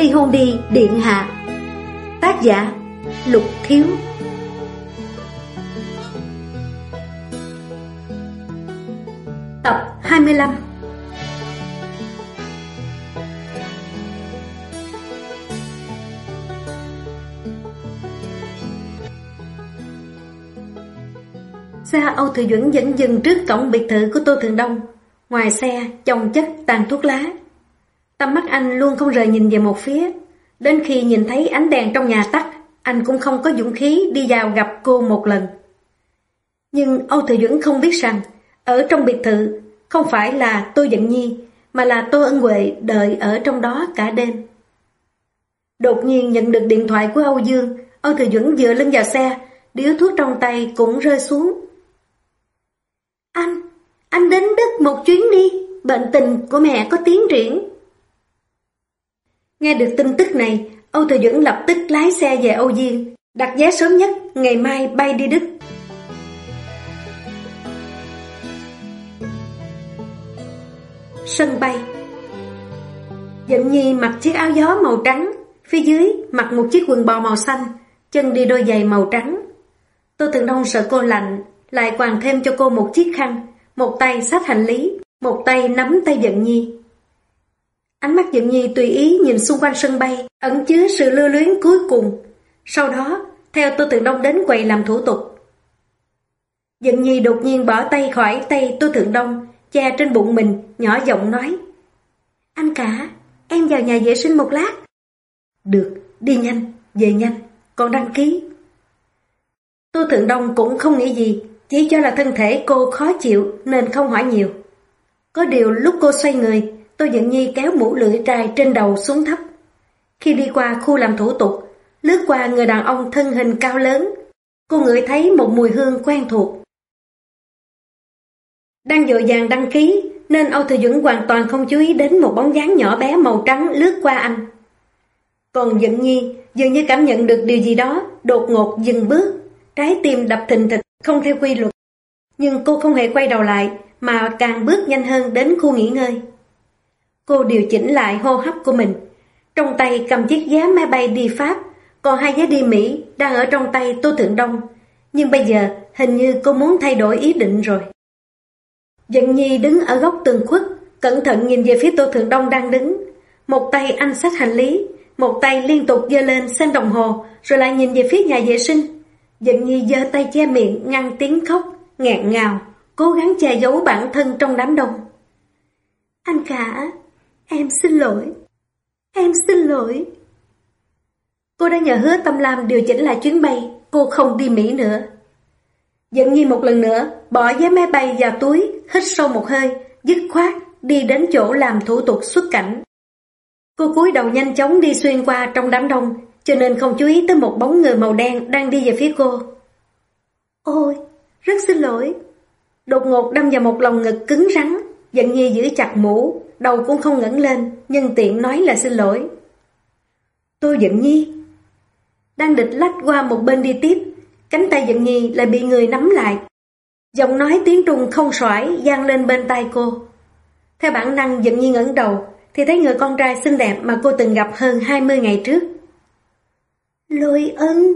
ly hôn đi điện hạ. Tác giả Lục Thiếu. Tập 25. Xe Âu Thừa Duẩn dẫn dừng trước cổng biệt thự của Tô Thượng Đông. Ngoài xe chồng chất tàn thuốc lá. Tầm mắt anh luôn không rời nhìn về một phía. Đến khi nhìn thấy ánh đèn trong nhà tắt, anh cũng không có dũng khí đi vào gặp cô một lần. Nhưng Âu Thừa Duẩn không biết rằng ở trong biệt thự không phải là Tô Dận Nhi, mà là Tô Ân Huệ đợi ở trong đó cả đêm. Đột nhiên nhận được điện thoại của Âu Dương, Âu Thừa Duẩn dựa lưng vào xe, điếu thuốc trong tay cũng rơi xuống. Anh đến Đức một chuyến đi, bệnh tình của mẹ có tiến triển. Nghe được tin tức này, Âu Thừa Duẩn lập tức lái xe về Âu Diên, đặt vé sớm nhất ngày mai bay đi Đức. Sân bay. Dận Nhi mặc chiếc áo gió màu trắng, phía dưới mặc một chiếc quần bò màu xanh, chân đi đôi giày màu trắng. Tô Thượng Đông sợ cô lạnh, lại quàng thêm cho cô một chiếc khăn, một tay xách hành lý, một tay nắm tay Dận Nhi. Ánh mắt Dận Nhi tùy ý nhìn xung quanh sân bay, ẩn chứa sự lưu luyến cuối cùng. Sau đó, theo Tô Thượng Đông đến quầy làm thủ tục. Dận Nhi đột nhiên bỏ tay khỏi tay Tô Thượng Đông, che trên bụng mình, nhỏ giọng nói: "Anh cả, em vào nhà vệ sinh một lát." "Được, đi nhanh, về nhanh, còn đăng ký." Tô Thượng Đông cũng không nghĩ gì, chỉ cho là thân thể cô khó chịu nên không hỏi nhiều. Có điều lúc cô xoay người, Tô Dận Nhi kéo mũ lưỡi trai trên đầu xuống thấp. Khi đi qua khu làm thủ tục, lướt qua người đàn ông thân hình cao lớn, cô ngửi thấy một mùi hương quen thuộc. Đang vội vàng đăng ký nên Âu Thừa Duẩn hoàn toàn không chú ý đến một bóng dáng nhỏ bé màu trắng lướt qua anh. Còn Dận Nhi dường như cảm nhận được điều gì đó, đột ngột dừng bước, trái tim đập thình thịch không theo quy luật. Nhưng cô không hề quay đầu lại mà càng bước nhanh hơn đến khu nghỉ ngơi. Cô điều chỉnh lại hô hấp của mình, trong tay cầm chiếc vé máy bay đi Pháp, còn 2 vé đi Mỹ đang ở trong tay Tô Thượng Đông. Nhưng bây giờ hình như cô muốn thay đổi ý định rồi. Dận Nhi đứng ở góc tường khuất, cẩn thận nhìn về phía Tô Thượng Đông đang đứng. Một tay anh xách hành lý, một tay liên tục giơ lên xem đồng hồ, rồi lại nhìn về phía nhà vệ sinh. Dận Nhi giơ tay che miệng ngăn tiếng khóc, nghẹn ngào, cố gắng che giấu bản thân trong đám đông. "Anh cả, em xin lỗi, em xin lỗi." Cô đã nhờ Hứa Tâm Lam điều chỉnh lại chuyến bay, cô không đi Mỹ nữa. Dận Nhi một lần nữa bỏ vé máy bay vào túi, hít sâu một hơi, dứt khoát đi đến chỗ làm thủ tục xuất cảnh. Cô cúi đầu nhanh chóng đi xuyên qua trong đám đông, cho nên không chú ý tới một bóng người màu đen đang đi về phía cô. "Ôi, rất xin lỗi." Đột ngột đâm vào một lồng ngực cứng rắn, Dận Nhi giữ chặt mũ, đầu cũng không ngẩng lên, nhân tiện nói là xin lỗi. "Tô Dận Nhi." Đang định lách qua một bên đi tiếp, cánh tay Dận Nhi lại bị người nắm lại. Giọng nói tiếng Trung không xoải vang lên bên tai cô. Theo bản năng Dận Nhi ngẩng đầu thì thấy người con trai xinh đẹp mà cô từng gặp hơn 20 ngày trước. "Lôi Ân."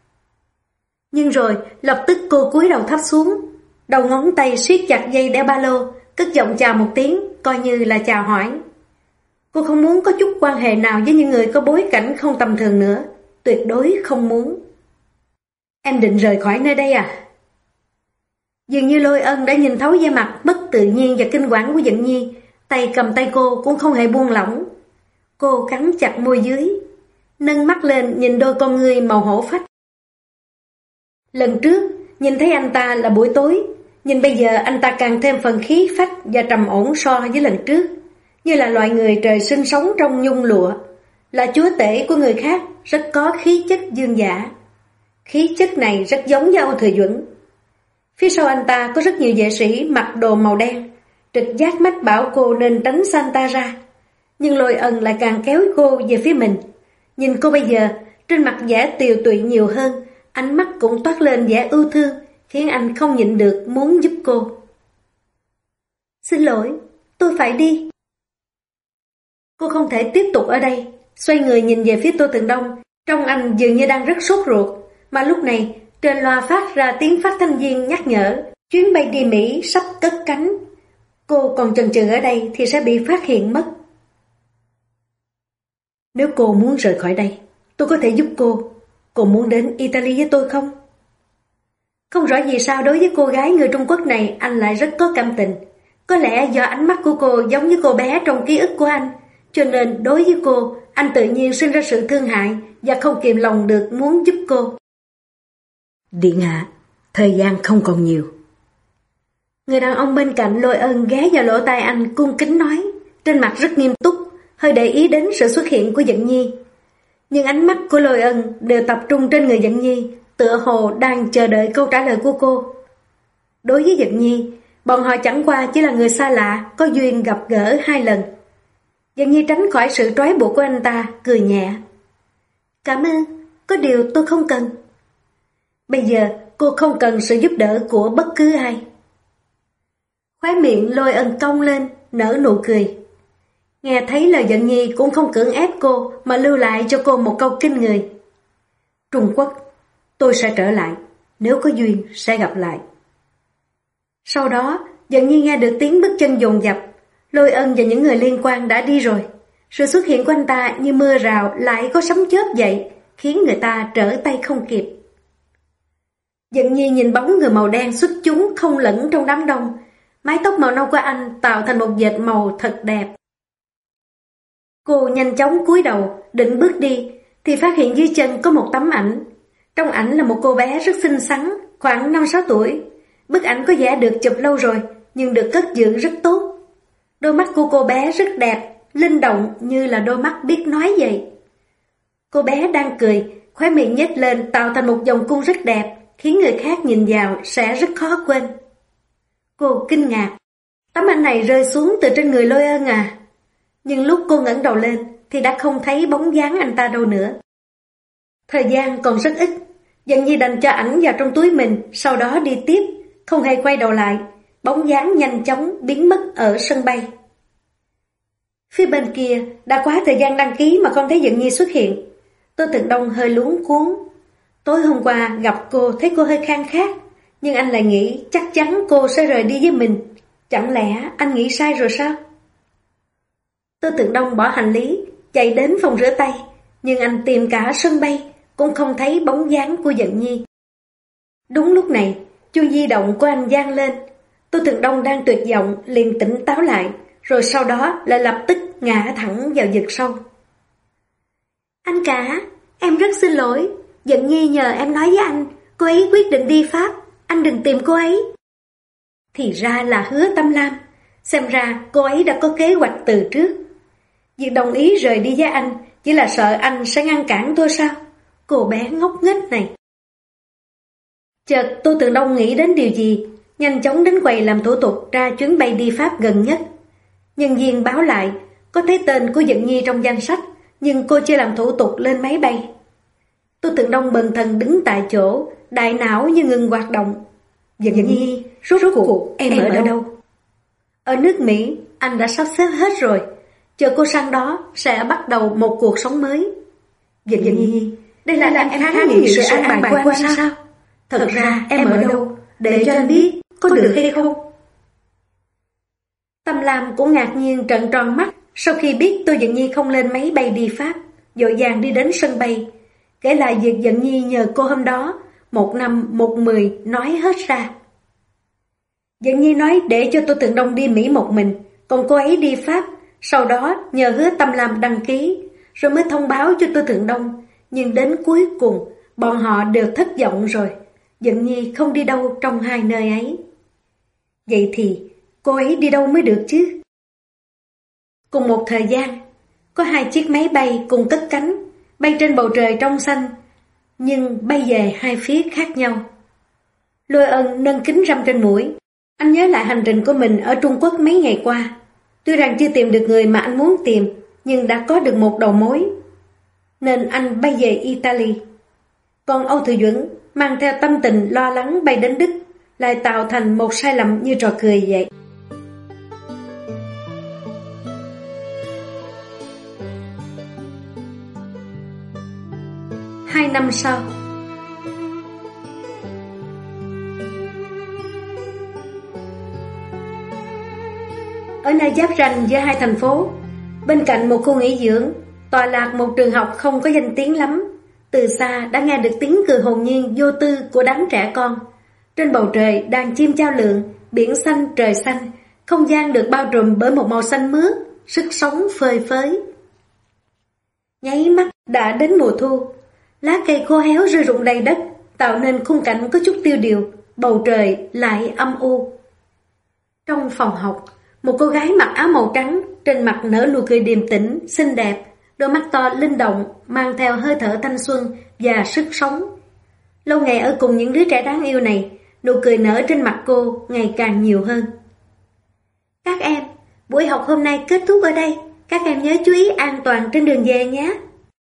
Nhưng rồi lập tức cô cúi đầu thấp xuống, đầu ngón tay siết chặt dây đeo ba lô, cất giọng chào một tiếng, coi như là chào hỏi. Cô không muốn có chút quan hệ nào với những người có bối cảnh không tầm thường nữa, tuyệt đối không muốn. "Em định rời khỏi nơi đây à?" Dường như Lôi Ân đã nhìn thấu vẻ mặt bất tự nhiên và kinh quản của Dận Nhi, tay cầm tay cô cũng không hề buông lỏng. Cô cắn chặt môi dưới, nâng mắt lên nhìn đôi con ngươi màu hổ phách. Lần trước nhìn thấy anh ta là buổi tối, nhưng bây giờ anh ta càng thêm phần khí phách và trầm ổn so với lần trước, như là loại người trời sinh sống trong nhung lụa, là chúa tể của người khác, rất có khí chất dương dã. Khí chất này rất giống với Âu Thừa Duẩn. Phía sau anh ta có rất nhiều vệ sĩ mặc đồ màu đen, trực giác mách bảo cô nên tránh xa anh ta ra. Nhưng Lôi Ân lại càng kéo cô về phía mình. Nhìn cô bây giờ, trên mặt vẻ tiều tụy nhiều hơn, ánh mắt cũng toát lên vẻ ưu thương, khiến anh không nhịn được muốn giúp cô. "Xin lỗi, tôi phải đi." Cô không thể tiếp tục ở đây, xoay người nhìn về phía Tô Tường Đông, trông anh dường như đang rất sốt ruột, mà lúc này trên loa phát ra tiếng phát thanh viên nhắc nhở chuyến bay đi Mỹ sắp cất cánh. Cô còn chần chừ ở đây thì sẽ bị phát hiện mất. Nếu cô muốn rời khỏi đây, tôi có thể giúp cô. Cô muốn đến Italy với tôi không? Không rõ vì sao đối với cô gái người Trung Quốc này anh lại rất có cảm tình. Có lẽ do ánh mắt của cô giống như cô bé trong ký ức của anh, cho nên đối với cô, anh tự nhiên sinh ra sự thương hại và không kìm lòng được muốn giúp cô. Điện hạ, thời gian không còn nhiều. Người đàn ông bên cạnh Lôi Ân ghé vào lỗ tai anh cung kính nói, trên mặt rất nghiêm túc, hơi để ý đến sự xuất hiện của Dận Nhi. Nhưng ánh mắt của Lôi Ân đều tập trung trên người Dận Nhi, tựa hồ đang chờ đợi câu trả lời của cô. Đối với Dận Nhi, bọn họ chẳng qua chỉ là người xa lạ, có duyên gặp gỡ 2 lần. Dận Nhi tránh khỏi sự trói buộc của anh ta, cười nhẹ. Cảm ơn, có điều tôi không cần. Bây giờ cô không cần sự giúp đỡ của bất cứ ai. Khóe miệng Lôi Ân cong lên, nở nụ cười. Nghe thấy lời Dận Nhi cũng không cưỡng ép cô mà lưu lại cho cô một câu kinh người. Trung Quốc, tôi sẽ trở lại, nếu có duyên sẽ gặp lại. Sau đó, Dận Nhi nghe được tiếng bước chân dồn dập. Lôi Ân và những người liên quan đã đi rồi. Sự xuất hiện của anh ta như mưa rào lại có sấm chớp vậy, khiến người ta trở tay không kịp. Dận Nhi nhìn bóng người màu đen xuất chúng không lẫn trong đám đông. Mái tóc màu nâu của anh tạo thành một dệt màu thật đẹp. Cô nhanh chóng cúi đầu, định bước đi, thì phát hiện dưới chân có một tấm ảnh. Trong ảnh là một cô bé rất xinh xắn, khoảng 5-6 tuổi. Bức ảnh có vẻ được chụp lâu rồi, nhưng được cất giữ rất tốt. Đôi mắt của cô bé rất đẹp, linh động như là đôi mắt biết nói vậy. Cô bé đang cười, khóe miệng nhếch lên tạo thành một vòng cung rất đẹp, khiến người khác nhìn vào sẽ rất khó quên. Cô kinh ngạc, tấm ảnh này rơi xuống từ trên người Lôi Ân à? Nhưng lúc cô ngẩng đầu lên thì đã không thấy bóng dáng anh ta đâu nữa. Thời gian còn rất ít, Dận Nhi đành cho ảnh vào trong túi mình, sau đó đi tiếp, không hề quay đầu lại, bóng dáng nhanh chóng biến mất ở sân bay. Phía bên kia đã quá thời gian đăng ký mà không thấy Dận Nhi xuất hiện. Tô Tường Đông hơi luống cuống. Tối hôm qua gặp cô thấy cô hơi khan khát, nhưng anh lại nghĩ chắc chắn cô sẽ rời đi với mình. Chẳng lẽ anh nghĩ sai rồi sao? Tô Tường Đông bỏ hành lý, chạy đến phòng rửa tay, nhưng anh tìm cả sân bay, cũng không thấy bóng dáng của Dận Nhi. Đúng lúc này, chuông di động của anh vang lên. Tô Tường Đông đang tuyệt vọng liền tỉnh táo lại, rồi sau đó lại lập tức ngã thẳng vào vực sâu. Anh cả, em rất xin lỗi. Dận Nhi nhờ em nói với anh, cô ấy quyết định đi Pháp, anh đừng tìm cô ấy. Thì ra là Hứa Tâm Lam, xem ra cô ấy đã có kế hoạch từ trước. Việc đồng ý rời đi với anh chỉ là sợ anh sẽ ngăn cản tôi sao? Cô bé ngốc nghếch này. Chợt Tô Tường Đông nghĩ đến điều gì, nhanh chóng đến quầy làm thủ tục ra chuyến bay đi Pháp gần nhất. Nhân viên báo lại, có thấy tên của Dận Nhi trong danh sách, nhưng cô chưa làm thủ tục lên máy bay. Tô Tường Đông bần thần đứng tại chỗ, đại não như ngừng hoạt động. Dận Nhi, rốt cuộc em ở đâu? Ở nước Mỹ, anh đã sắp xếp hết rồi. Chờ cô sang đó sẽ bắt đầu một cuộc sống mới. Dận Nhi, đây là em kháng nghị sự an bài của anh sao? Thật ra em ở đâu? Để cho anh biết, có được hay không? Tâm Lam cũng ngạc nhiên trợn tròn mắt sau khi biết Tô Dận Nhi không lên máy bay đi Pháp, vội vàng đi đến sân bay, kể lại việc Dận Nhi nhờ cô hôm đó, 1 năm 1 10 nói hết ra. Dận Nhi nói để cho Tô Tường Đông đi Mỹ một mình, còn cô ấy đi Pháp, sau đó nhờ Hứa Tâm Lam đăng ký, rồi mới thông báo cho Tô Tường Đông, nhưng đến cuối cùng bọn họ đều thất vọng rồi. Dận Nhi không đi đâu trong 2 nơi ấy. Vậy thì cô ấy đi đâu mới được chứ? Cùng một thời gian, có 2 chiếc máy bay cùng cất cánh, bay trên bầu trời trong xanh, nhưng bay về 2 phía khác nhau. Lôi Ân nâng kính râm trên mũi. Anh nhớ lại hành trình của mình ở Trung Quốc mấy ngày qua. Tuy rằng chưa tìm được người mà anh muốn tìm, nhưng đã có được một đầu mối, nên anh bay về Italy. Còn Âu Thừa Duẩn mang theo tâm tình lo lắng bay đến Đức, lại tạo thành một sai lầm như trò cười vậy. năm sau. Ở nơi giáp ranh giữa hai thành phố, bên cạnh một khu nghỉ dưỡng, tọa lạc một trường học không có danh tiếng lắm. Từ xa đã nghe được tiếng cười hồn nhiên vô tư của đám trẻ con. Trên bầu trời đàn chim chao lượn, biển xanh trời xanh, không gian được bao trùm bởi một màu xanh mướt, sức sống phơi phới. Nháy mắt đã đến mùa thu, lá cây khô héo rơi rụng đầy đất, tạo nên khung cảnh có chút tiêu điều, bầu trời lại âm u. Trong phòng học, một cô gái mặc áo màu trắng, trên mặt nở nụ cười điềm tĩnh, xinh đẹp, đôi mắt to linh động, mang theo hơi thở thanh xuân và sức sống. Lâu ngày ở cùng những đứa trẻ đáng yêu này, nụ cười nở trên mặt cô ngày càng nhiều hơn. Các em, buổi học hôm nay kết thúc ở đây, các em nhớ chú ý an toàn trên đường về nhé.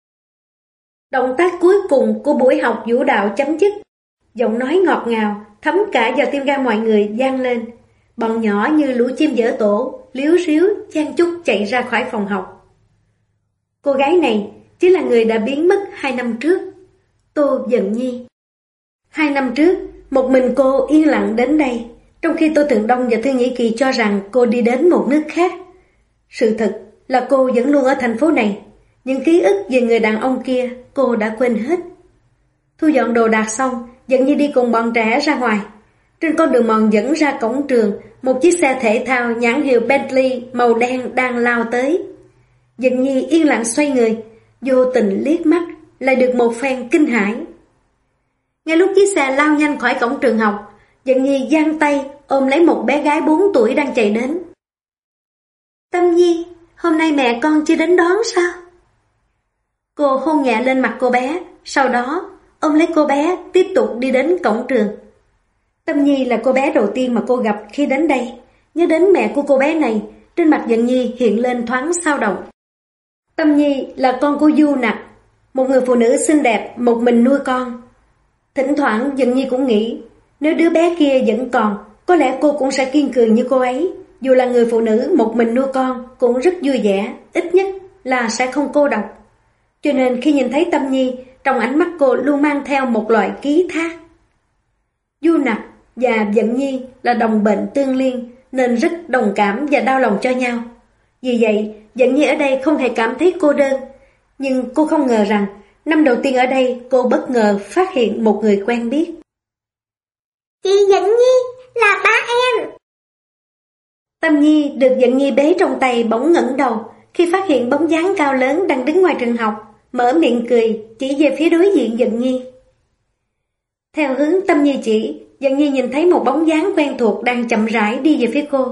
Động tác cuối cùng của buổi học vũ đạo chấm dứt, giọng nói ngọt ngào, thấm cả vào tim gan mọi người vang lên. Bọn nhỏ như lũ chim dở tổ, líu ríu, chen chúc chạy ra khỏi phòng học. Cô gái này chính là người đã biến mất 2 năm trước, Tô Dận Nhi. 2 năm trước, một mình cô yên lặng đến đây, trong khi Tô Thượng Đông và Thư Nhĩ Kỳ cho rằng cô đi đến một nước khác. Sự thật là cô vẫn luôn ở thành phố này, những ký ức về người đàn ông kia cô đã quên hết. Thu dọn đồ đạc xong, Dận Nhi đi cùng bọn trẻ ra ngoài. Trên con đường mòn dẫn ra cổng trường, một chiếc xe thể thao nhãn hiệu Bentley màu đen đang lao tới. Dận Nhi yên lặng xoay người, vô tình liếc mắt, lại được một phen kinh hãi. Ngay lúc chiếc xe lao nhanh khỏi cổng trường học, Dận Nhi giang tay ôm lấy một bé gái 4 tuổi đang chạy đến. Tâm Nhi, hôm nay mẹ con chưa đến đón sao? Cô hôn nhẹ lên mặt cô bé, sau đó ôm lấy cô bé tiếp tục đi đến cổng trường. Tâm Nhi là cô bé đầu tiên mà cô gặp khi đến đây. Nhớ đến mẹ của cô bé này, trên mặt Dận Nhi hiện lên thoáng xao động. Tâm Nhi là con của Du Nặc, một người phụ nữ xinh đẹp, một mình nuôi con. Thỉnh thoảng Dận Nhi cũng nghĩ, nếu đứa bé kia vẫn còn, có lẽ cô cũng sẽ kiên cường như cô ấy. Dù là người phụ nữ một mình nuôi con, cũng rất vui vẻ, ít nhất là sẽ không cô độc. Cho nên khi nhìn thấy Tâm Nhi, trong ánh mắt cô luôn mang theo một loại ký thác. Du Nặc và Dận Nhi là đồng bệnh tương liên, nên rất đồng cảm và đau lòng cho nhau. Vì vậy, Dận Nhi ở đây không hề cảm thấy cô đơn. Nhưng cô không ngờ rằng, năm đầu tiên ở đây cô bất ngờ phát hiện một người quen biết. Chị Dận Nhi, là ba em. Tâm Nhi được Dận Nhi bế trong tay bỗng ngẩng đầu khi phát hiện bóng dáng cao lớn đang đứng ngoài trường học, mở miệng cười chỉ về phía đối diện Dận Nhi. Theo hướng Tâm Nhi chỉ, Dận Nhi nhìn thấy một bóng dáng quen thuộc đang chậm rãi đi về phía cô.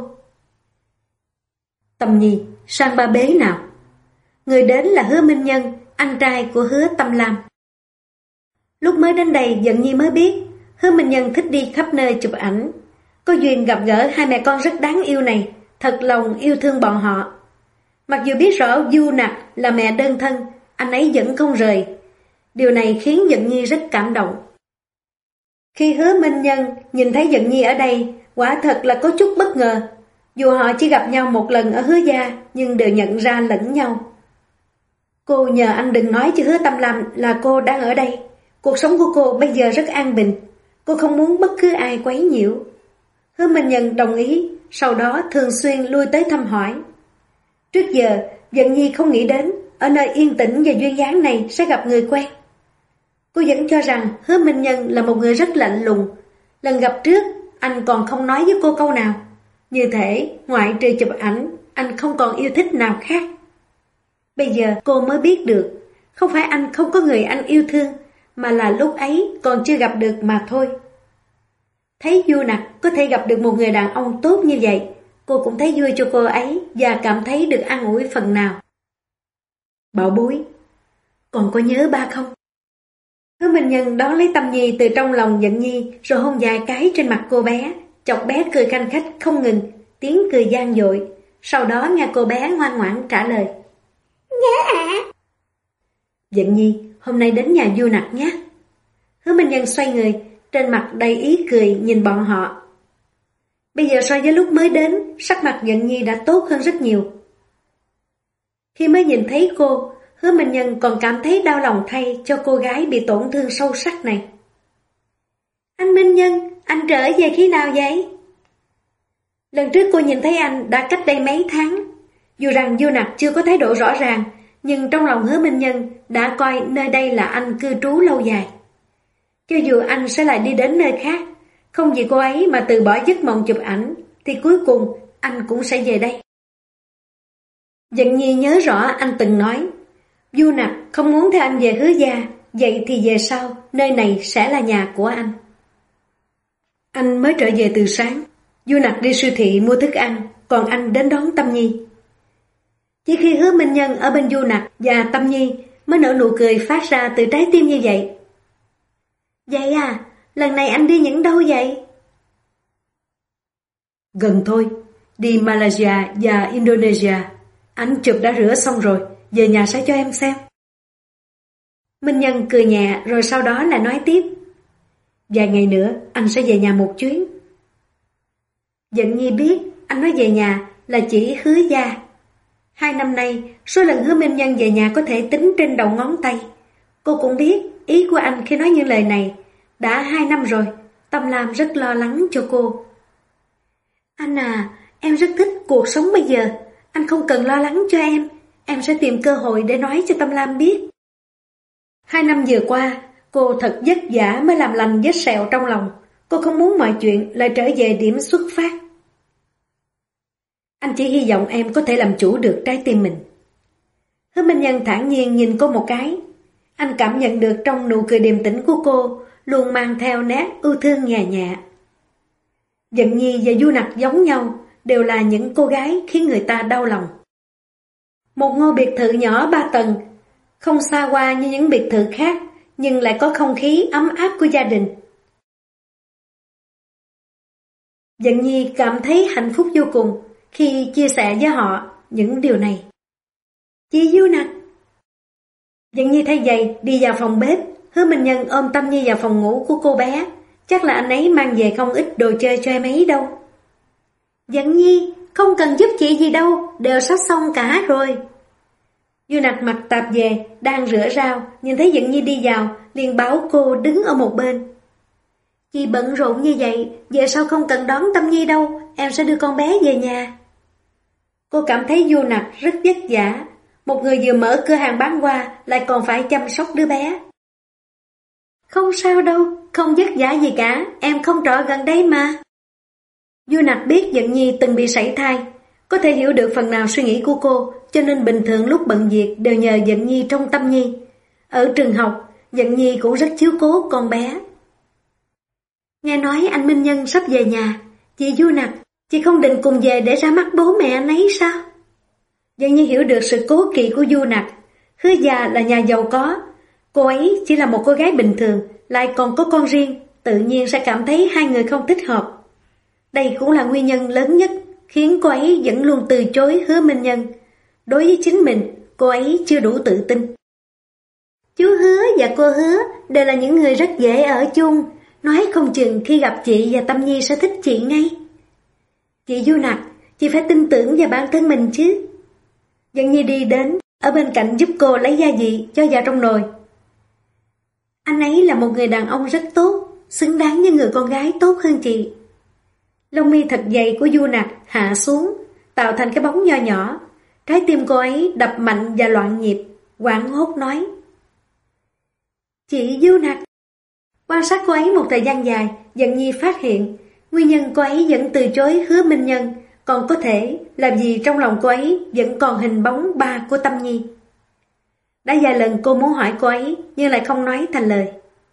Tâm Nhi, sang ba bế nào. Người đến là Hứa Minh Nhân, anh trai của Hứa Tâm Lam. Lúc mới đến đây Dận Nhi mới biết Hứa Minh Nhân thích đi khắp nơi chụp ảnh. Có duyên gặp gỡ hai mẹ con rất đáng yêu này, thật lòng yêu thương bọn họ. Mặc dù biết rõ Du Nặc là mẹ đơn thân, anh ấy vẫn không rời. Điều này khiến Dận Nhi rất cảm động. Khi Hứa Minh Nhân nhìn thấy Dận Nhi ở đây, quả thật là có chút bất ngờ. Dù họ chỉ gặp nhau một lần ở Hứa gia, nhưng đều nhận ra lẫn nhau. Cô nhờ anh đừng nói cho Hứa Tâm Lam là cô đang ở đây. Cuộc sống của cô bây giờ rất an bình. Cô không muốn bất cứ ai quấy nhiễu. Hứa Minh Nhân đồng ý, sau đó thường xuyên lui tới thăm hỏi. Trước giờ, Dận Nhi không nghĩ đến ở nơi yên tĩnh và duyên dáng này sẽ gặp người quen. Cô vẫn cho rằng Hứa Minh Nhân là một người rất lạnh lùng. Lần gặp trước, anh còn không nói với cô câu nào. Như thể, ngoại trừ chụp ảnh, anh không còn yêu thích nào khác. Bây giờ cô mới biết được, không phải anh không có người anh yêu thương, mà là lúc ấy còn chưa gặp được mà thôi. Thấy Du Nặc có thể gặp được một người đàn ông tốt như vậy, cô cũng thấy vui cho cô ấy và cảm thấy được an ủi phần nào. Bảo bối, còn có nhớ ba không? Hứa Minh Nhân đón lấy Tâm Nhi từ trong lòng Dận Nhi rồi hôn vài cái trên mặt cô bé, chọc bé cười khanh khách không ngừng, tiếng cười gian dội. Sau đó nghe cô bé ngoan ngoãn trả lời. Nhớ ạ. Dận Nhi, hôm nay đến nhà Du Nặc nhé. Hứa Minh Nhân xoay người, trên mặt đầy ý cười nhìn bọn họ. Bây giờ so với lúc mới đến, sắc mặt Dận Nhi đã tốt hơn rất nhiều. Khi mới nhìn thấy cô, Hứa Minh Nhân còn cảm thấy đau lòng thay cho cô gái bị tổn thương sâu sắc này. Anh Minh Nhân, anh trở về khi nào vậy? Lần trước cô nhìn thấy anh đã cách đây mấy tháng. Dù rằng Du Nặc chưa có thái độ rõ ràng, nhưng trong lòng Hứa Minh Nhân đã coi nơi đây là anh cư trú lâu dài. Cho dù anh sẽ lại đi đến nơi khác, không vì cô ấy mà từ bỏ giấc mộng chụp ảnh, thì cuối cùng anh cũng sẽ về đây. Dận Nhi nhớ rõ anh từng nói, Du Nặc không muốn theo anh về Hứa gia, vậy thì về sau, nơi này sẽ là nhà của anh. Anh mới trở về từ sáng, Du Nặc đi siêu thị mua thức ăn, còn anh đến đón Tâm Nhi. Chỉ khi Hứa Minh Nhân ở bên Du Nặc và Tâm Nhi mới nở nụ cười phát ra từ trái tim như vậy. Vậy à, lần này anh đi những đâu vậy? Gần thôi, đi Malaysia và Indonesia. Anh chụp đã rửa xong rồi, về nhà sẽ cho em xem. Minh Nhân cười nhẹ rồi sau đó lại nói tiếp. Vài ngày nữa anh sẽ về nhà một chuyến. Dận Nhi biết anh nói về nhà là chỉ Hứa gia. 2 năm nay, số lần Hứa Minh Nhân về nhà có thể tính trên đầu ngón tay. Cô cũng biết ý của anh khi nói những lời này. Đã 2 năm rồi, Tâm Lam rất lo lắng cho cô. Anh à, em rất thích cuộc sống bây giờ. Anh không cần lo lắng cho em sẽ tìm cơ hội để nói cho Tâm Lam biết. 2 năm vừa qua, cô thật vất vả mới làm lành vết sẹo trong lòng. Cô không muốn mọi chuyện lại trở về điểm xuất phát. Anh chỉ hy vọng em có thể làm chủ được trái tim mình. Hứa Minh Nhân thản nhiên nhìn cô một cái. Anh cảm nhận được trong nụ cười điềm tĩnh của cô luôn mang theo nét ưu thương nhẹ nhẹ. Dận Nhi và Du Nặc giống nhau, đều là những cô gái khiến người ta đau lòng. Một ngôi biệt thự nhỏ 3 tầng, không xa hoa như những biệt thự khác, nhưng lại có không khí ấm áp của gia đình. Dận Nhi cảm thấy hạnh phúc vô cùng khi chia sẻ với họ những điều này. Chị Du Nặc. Dận Nhi thay giày đi vào phòng bếp. Hứa Minh Nhân ôm Tâm Nhi vào phòng ngủ của cô bé. Chắc là anh ấy mang về không ít đồ chơi cho em ấy đâu. Dận Nhi, không cần giúp chị gì đâu, đều sắp xong cả rồi. Du Nặc mặc tạp về, đang rửa rau, nhìn thấy Dận Nhi đi vào, liền bảo cô đứng ở một bên. Chị bận rộn như vậy, về sau không cần đón Tâm Nhi đâu, em sẽ đưa con bé về nhà. Cô cảm thấy Du Nặc rất vất vả, một người vừa mở cửa hàng bán hoa lại còn phải chăm sóc đứa bé. Không sao đâu, không vất vả gì cả, em không trọ gần đây mà. Du Nặc biết Dận Nhi từng bị sảy thai, có thể hiểu được phần nào suy nghĩ của cô, cho nên bình thường lúc bận việc đều nhờ Dận Nhi trông Tâm Nhi. Ở trường học, Dận Nhi cũng rất chiếu cố con bé. Nghe nói anh Minh Nhân sắp về nhà, chị Du Nặc, chị không định cùng về để ra mắt bố mẹ anh ấy sao? Dận Nhi hiểu được sự cố kỵ của Du Nặc. Hứa gia là nhà giàu có, cô ấy chỉ là một cô gái bình thường, lại còn có con riêng, tự nhiên sẽ cảm thấy hai người không thích hợp. Đây cũng là nguyên nhân lớn nhất khiến cô ấy vẫn luôn từ chối Hứa Minh Nhân. Đối với chính mình, cô ấy chưa đủ tự tin. Chú Hứa và cô Hứa đều là những người rất dễ ở chung, nói không chừng khi gặp chị và Tâm Nhi sẽ thích chị ngay. Chị Du Nặc, chị phải tin tưởng vào bản thân mình chứ. Dận Nhi đi đến, ở bên cạnh giúp cô lấy gia vị cho vào trong nồi. Anh ấy là một người đàn ông rất tốt, xứng đáng với người con gái tốt hơn chị. Lông mi thật dày của Du Nặc hạ xuống, tạo thành cái bóng nho nhỏ. Trái tim cô ấy đập mạnh và loạn nhịp, hoảng hốt nói. Chị Du Nặc. Quan sát cô ấy một thời gian dài, Dận Nhi phát hiện nguyên nhân cô ấy vẫn từ chối Hứa Minh Nhân, còn có thể là vì trong lòng cô ấy vẫn còn hình bóng ba của Tâm Nhi. Đã vài lần cô muốn hỏi cô ấy, nhưng lại không nói thành lời.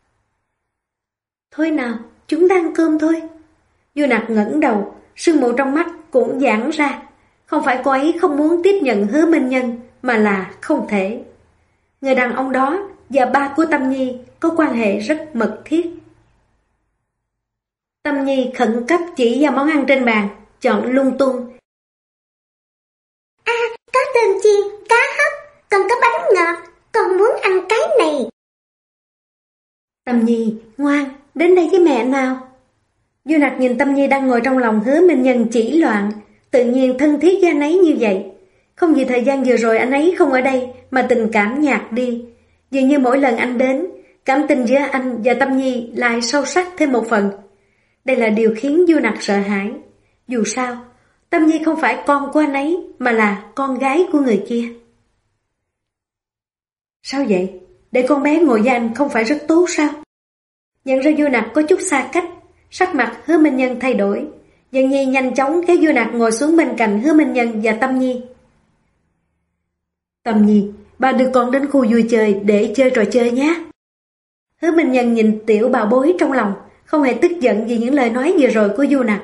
Thôi nào, chúng ta ăn cơm thôi. Du Nặc ngẩng đầu, sương mù trong mắt cũng giãn ra. Không phải cô ấy không muốn tiếp nhận Hứa Minh Nhân, mà là không thể. Người đàn ông đó và ba của Tâm Nhi có quan hệ rất mật thiết. Tâm Nhi khẩn cấp chỉ vào món ăn trên bàn, chọn lung tung. À, có tôm chiên, cá hấp, còn có bánh ngọt, con muốn ăn cái này. Tâm Nhi, ngoan, đến đây với mẹ nào. Du Nặc nhìn Tâm Nhi đang ngồi trong lòng Hứa Minh Nhân chỉ loạn, tự nhiên thân thiết với anh ấy như vậy. Không vì thời gian vừa rồi anh ấy không ở đây mà tình cảm nhạt đi. Dường như mỗi lần anh đến, cảm tình giữa anh và Tâm Nhi lại sâu sắc thêm một phần. Đây là điều khiến Du Nặc sợ hãi. Dù sao, Tâm Nhi không phải con của anh ấy mà là con gái của người kia. Sao vậy? Để con bé ngồi với anh không phải rất tốt sao? Nhận ra Du Nặc có chút xa cách, sắc mặt Hứa Minh Nhân thay đổi. Dần Nhi nhanh chóng kéo Du Nặc ngồi xuống bên cạnh Hứa Minh Nhân và Tâm Nhi. Tâm Nhi, ba đưa con đến khu vui chơi để chơi trò chơi nhé. Hứa Minh Nhân nhìn tiểu bảo bối trong lòng, không hề tức giận vì những lời nói vừa rồi của Du Nặc.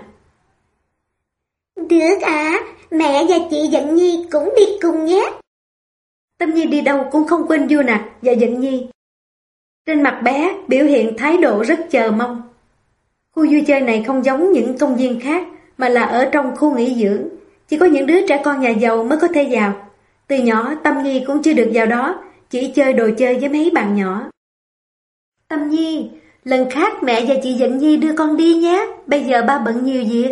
Được ạ, mẹ và chị Dận Nhi cũng đi cùng nhé. Tâm Nhi đi đâu cũng không quên Du Nặc và Dận Nhi. Trên mặt bé biểu hiện thái độ rất chờ mong. Khu vui chơi này không giống những công viên khác mà là ở trong khu nghỉ dưỡng. Chỉ có những đứa trẻ con nhà giàu mới có thể vào. Từ nhỏ Tâm Nhi cũng chưa được vào đó, chỉ chơi đồ chơi với mấy bạn nhỏ. Tâm Nhi, lần khác mẹ và chị Dận Nhi đưa con đi nhé, bây giờ ba bận nhiều việc.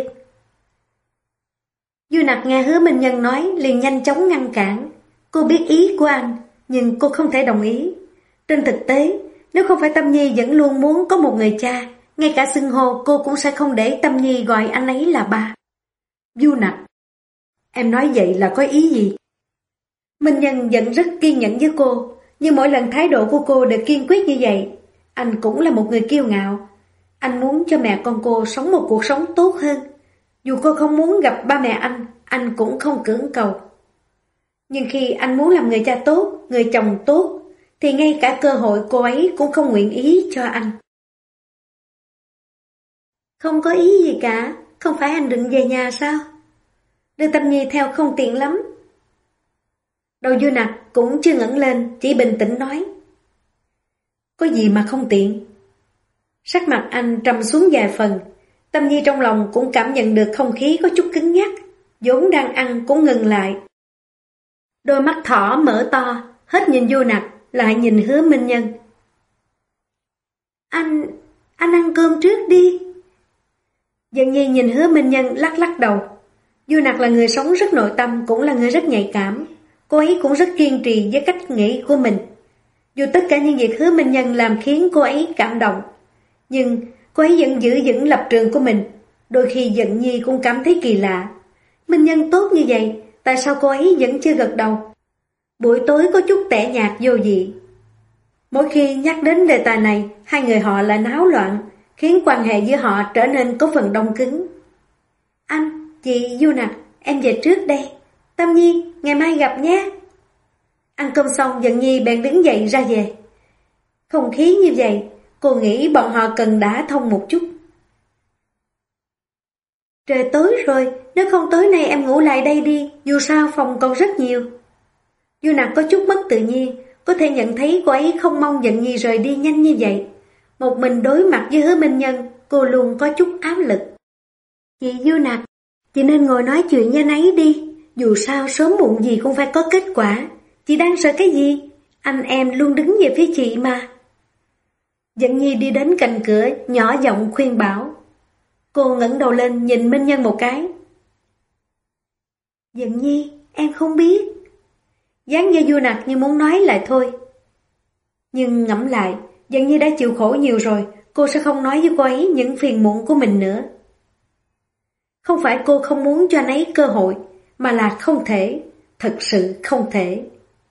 Du Nặc nghe Hứa Minh Nhân nói liền nhanh chóng ngăn cản. Cô biết ý của anh, nhưng cô không thể đồng ý. Trên thực tế, nếu không phải Tâm Nhi vẫn luôn muốn có một người cha, ngay cả xưng hô cô cũng sẽ không để Tâm Nhi gọi anh ấy là ba. Du Nặc, em nói vậy là có ý gì? Minh Nhân vẫn rất kiên nhẫn với cô, nhưng mỗi lần thái độ của cô đều kiên quyết như vậy. Anh cũng là một người kiêu ngạo. Anh muốn cho mẹ con cô sống một cuộc sống tốt hơn. Dù cô không muốn gặp ba mẹ anh cũng không cưỡng cầu. Nhưng khi anh muốn làm người cha tốt, người chồng tốt, thì ngay cả cơ hội cô ấy cũng không nguyện ý cho anh. Không có ý gì cả, không phải anh định về nhà sao? Đưa Tâm Nhi theo không tiện lắm. Đầu Du Nặc cũng chưa ngẩng lên, chỉ bình tĩnh nói. Có gì mà không tiện? Sắc mặt anh trầm xuống vài phần. Tâm Nhi trong lòng cũng cảm nhận được không khí có chút cứng nhắc, vốn đang ăn cũng ngừng lại. Đôi mắt thỏ mở to, hết nhìn Du Nặc, lại nhìn Hứa Minh Nhân. Anh ăn cơm trước đi. Dần Nhi nhìn Hứa Minh Nhân lắc lắc đầu. Du Nặc là người sống rất nội tâm, cũng là người rất nhạy cảm. Cô ấy cũng rất kiên trì với cách nghĩ của mình. Dù tất cả những việc Hứa Minh Nhân làm khiến cô ấy cảm động, nhưng cô ấy vẫn giữ vững lập trường của mình. Đôi khi Dận Nhi cũng cảm thấy kỳ lạ. Minh Nhân tốt như vậy, tại sao cô ấy vẫn chưa gật đầu? Buổi tối có chút tẻ nhạt vô vị. Mỗi khi nhắc đến đề tài này, hai người họ lại náo loạn, khiến quan hệ giữa họ trở nên có phần đông cứng. Anh, chị Du Nặc, em về trước đây. Tâm Nhi, ngày mai gặp nhé. Ăn cơm xong, Dận Nhi bèn đứng dậy ra về. Không khí như vậy, cô nghĩ bọn họ cần đả thông một chút. Trời tối rồi, nếu không tối nay em ngủ lại đây đi, dù sao phòng còn rất nhiều. Du Nặc có chút mất tự nhiên, có thể nhận thấy cô ấy không mong Dận Nhi rời đi nhanh như vậy. Một mình đối mặt với Hứa Minh Nhân, cô luôn có chút áp lực. Chị Du Nặc, chị nên ngồi nói chuyện với anh ấy đi. Dù sao sớm muộn gì cũng phải có kết quả. Chị đang sợ cái gì? Anh em luôn đứng về phía chị mà. Dận Nhi đi đến cạnh cửa, nhỏ giọng khuyên bảo. Cô ngẩng đầu lên nhìn Minh Nhân một cái. Dận Nhi, em không biết. Dáng vẻ Du Nặc như muốn nói lại thôi. Nhưng ngẫm lại, Dận Nhi đã chịu khổ nhiều rồi, cô sẽ không nói với cô ấy những phiền muộn của mình nữa. Không phải cô không muốn cho anh ấy cơ hội, mà là không thể, thật sự không thể.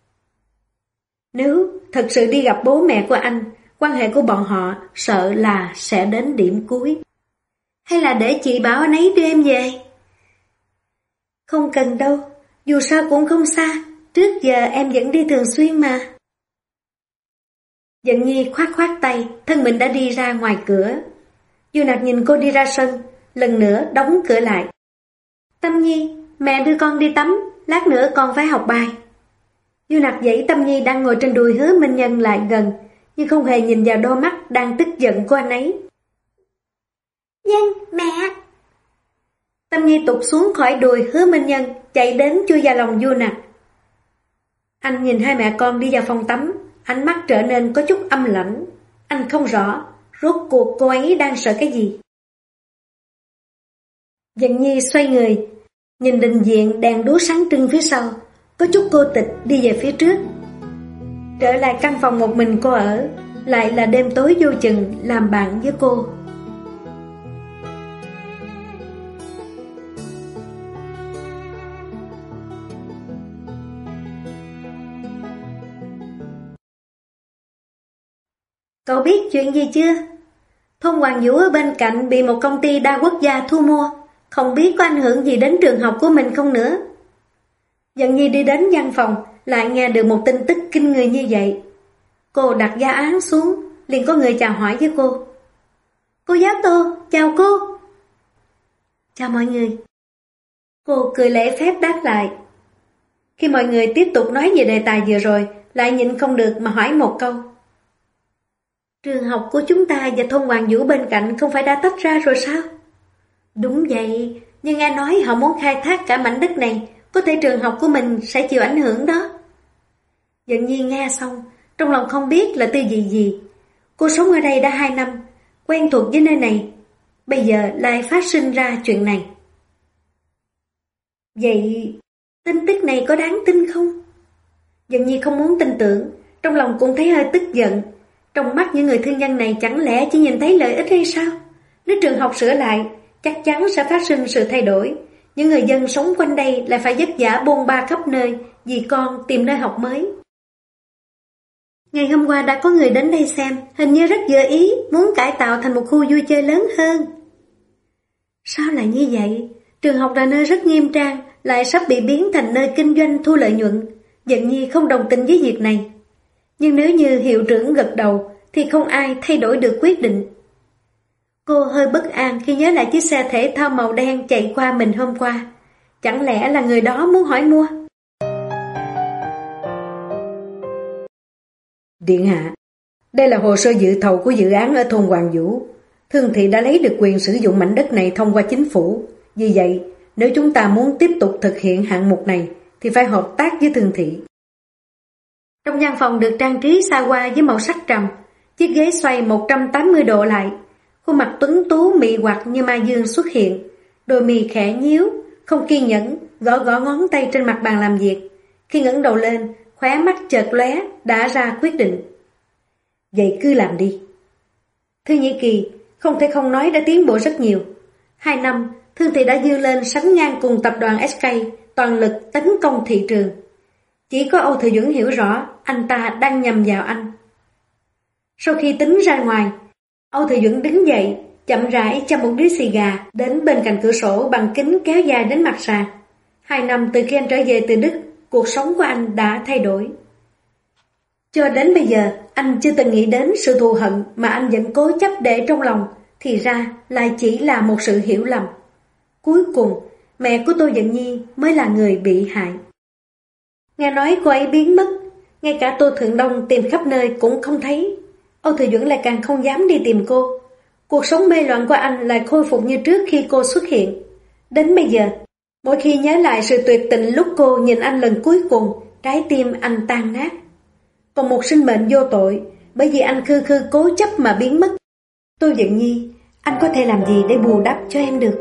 Nếu thật sự đi gặp bố mẹ của anh, quan hệ của bọn họ sợ là sẽ đến điểm cuối. Hay là để chị bảo anh ấy đưa em về? Không cần đâu, dù sao cũng không xa, trước giờ em vẫn đi thường xuyên mà. Dận Nhi khoát khoát tay, thân mình đã đi ra ngoài cửa. Du Nặc nhìn cô đi ra sân, lần nữa đóng cửa lại. Tâm Nhi, mẹ đưa con đi tắm, lát nữa con phải học bài. Du Nặc dãy Tâm Nhi đang ngồi trên đùi Hứa Minh Nhân lại gần, nhưng không hề nhìn vào đôi mắt đang tức giận của anh ấy. Vâng, mẹ. Tâm Nhi tụt xuống khỏi đùi Hứa Minh Nhân, chạy đến chui vào lòng Du Nặc. Anh nhìn hai mẹ con đi vào phòng tắm, ánh mắt trở nên có chút âm lãnh. Anh không rõ, rốt cuộc cô ấy đang sợ cái gì. Dận Nhi xoay người, nhìn đình viện đèn đuốc sáng trưng phía sau. có chút cô tịch đi về phía trước. Trở lại căn phòng một mình cô ở, lại là đêm tối vô chừng làm bạn với cô. Cậu biết chuyện gì chưa? Thôn Hoàng Vũ ở bên cạnh bị một công ty đa quốc gia thu mua, không biết có ảnh hưởng gì đến trường học của mình không nữa. Dần Nhi đi đến văn phòng, lại nghe được một tin tức kinh người như vậy. Cô đặt giá án xuống, liền có người chào hỏi với cô. Cô giáo Tô, chào cô. Chào mọi người. Cô cười lễ phép đáp lại. Khi mọi người tiếp tục nói về đề tài vừa rồi, lại nhịn không được mà hỏi một câu. Trường học của chúng ta và thôn Hoàng Vũ bên cạnh không phải đã tách ra rồi sao? Đúng vậy, nhưng nghe nói họ muốn khai thác cả mảnh đất này, có thể trường học của mình sẽ chịu ảnh hưởng đó. Dần Nhiên nghe xong, trong lòng không biết là tư vị gì. Cô sống ở đây đã 2 năm, quen thuộc với nơi này, bây giờ lại phát sinh ra chuyện này. Vậy, tin tức này có đáng tin không? Dần Nhiên không muốn tin tưởng, trong lòng cũng thấy hơi tức giận. Trong mắt những người thương nhân này chẳng lẽ chỉ nhìn thấy lợi ích hay sao? Nếu trường học sửa lại, chắc chắn sẽ phát sinh sự thay đổi. Những người dân sống quanh đây lại phải vất vả bôn ba khắp nơi vì con tìm nơi học mới. Ngày hôm qua đã có người đến đây xem, hình như rất vừa ý, muốn cải tạo thành một khu vui chơi lớn hơn. Sao lại như vậy? Trường học là nơi rất nghiêm trang, lại sắp bị biến thành nơi kinh doanh thu lợi nhuận. Dần Nhi không đồng tình với việc này. Nhưng nếu như hiệu trưởng gật đầu thì không ai thay đổi được quyết định. Cô hơi bất an khi nhớ lại chiếc xe thể thao màu đen chạy qua mình hôm qua. Chẳng lẽ là người đó muốn hỏi mua? Điện hạ, đây là hồ sơ dự thầu của dự án ở thôn Hoàng Vũ. Thương thị đã lấy được quyền sử dụng mảnh đất này thông qua chính phủ. Vì vậy, nếu chúng ta muốn tiếp tục thực hiện hạng mục này thì phải hợp tác với thương thị. Trong văn phòng được trang trí xa hoa với màu sắc trầm, chiếc ghế xoay 180 độ lại, khuôn mặt tuấn tú mị hoặc như Mai Dương xuất hiện, đôi mì khẽ nhíu, không kiên nhẫn, gõ gõ ngón tay trên mặt bàn làm việc. Khi ngẩng đầu lên, khóe mắt chợt lóe, đã ra quyết định. Vậy cứ làm đi. Thư Nhĩ Kỳ không thể không nói đã tiến bộ rất nhiều. 2 năm, Thương thị đã vươn lên sánh ngang cùng tập đoàn SK, toàn lực tấn công thị trường. Chỉ có Âu Thừa Duẩn hiểu rõ anh ta đang nhầm vào anh. Sau khi tính ra ngoài, Âu Thừa Duẩn đứng dậy, chậm rãi châm một điếu xì gà đến bên cạnh cửa sổ bằng kính kéo dài đến mặt sàn. 2 năm từ khi anh trở về từ Đức, cuộc sống của anh đã thay đổi. Cho đến bây giờ, anh chưa từng nghĩ đến sự thù hận mà anh vẫn cố chấp để trong lòng, thì ra lại chỉ là một sự hiểu lầm. Cuối cùng, mẹ của Tô Dận Nhi mới là người bị hại. Nghe nói cô ấy biến mất, ngay cả Tô Thượng Đông tìm khắp nơi cũng không thấy. Âu Thừa Duẩn lại càng không dám đi tìm cô. Cuộc sống mê loạn của anh lại khôi phục như trước khi cô xuất hiện. Đến bây giờ, mỗi khi nhớ lại sự tuyệt tình lúc cô nhìn anh lần cuối cùng, trái tim anh tan nát. Còn một sinh mệnh vô tội, bởi vì anh khư khư cố chấp mà biến mất. Tô Dận Nhi, anh có thể làm gì để bù đắp cho em được?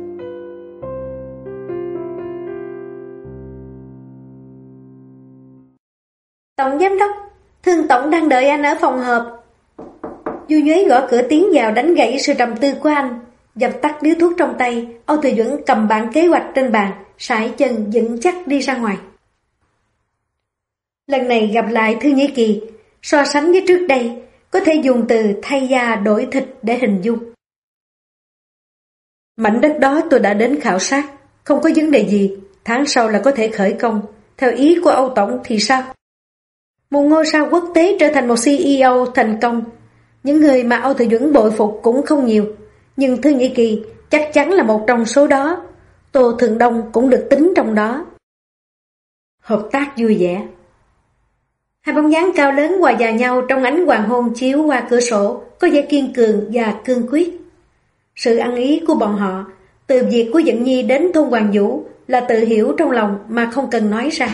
Tổng giám đốc, Thương tổng đang đợi anh ở phòng họp. Du Nhuế gõ cửa tiến vào đánh gãy sự trầm tư của anh. Dập tắt điếu thuốc trong tay, Âu Thừa Duẩn cầm bản kế hoạch trên bàn, sải chân vững chắc đi ra ngoài. Lần này gặp lại Thư Nhĩ Kỳ, so sánh với trước đây, có thể dùng từ thay da đổi thịt để hình dung. Mảnh đất đó tôi đã đến khảo sát, không có vấn đề gì, tháng sau là có thể khởi công. Theo ý của Âu Tổng thì sao? Một ngôi sao quốc tế trở thành một CEO thành công. Những người mà Âu Thừa Duẩn bội phục cũng không nhiều, nhưng Thư Nhĩ Kỳ chắc chắn là một trong số đó. Tô Thượng Đông cũng được tính trong đó. Hợp tác vui vẻ. Hai bóng dáng cao lớn hòa vào nhau trong ánh hoàng hôn chiếu qua cửa sổ, có vẻ kiên cường và cương quyết. Sự ăn ý của bọn họ, từ việc của Dận Nhi đến thôn Hoàng Vũ, là tự hiểu trong lòng mà không cần nói ra.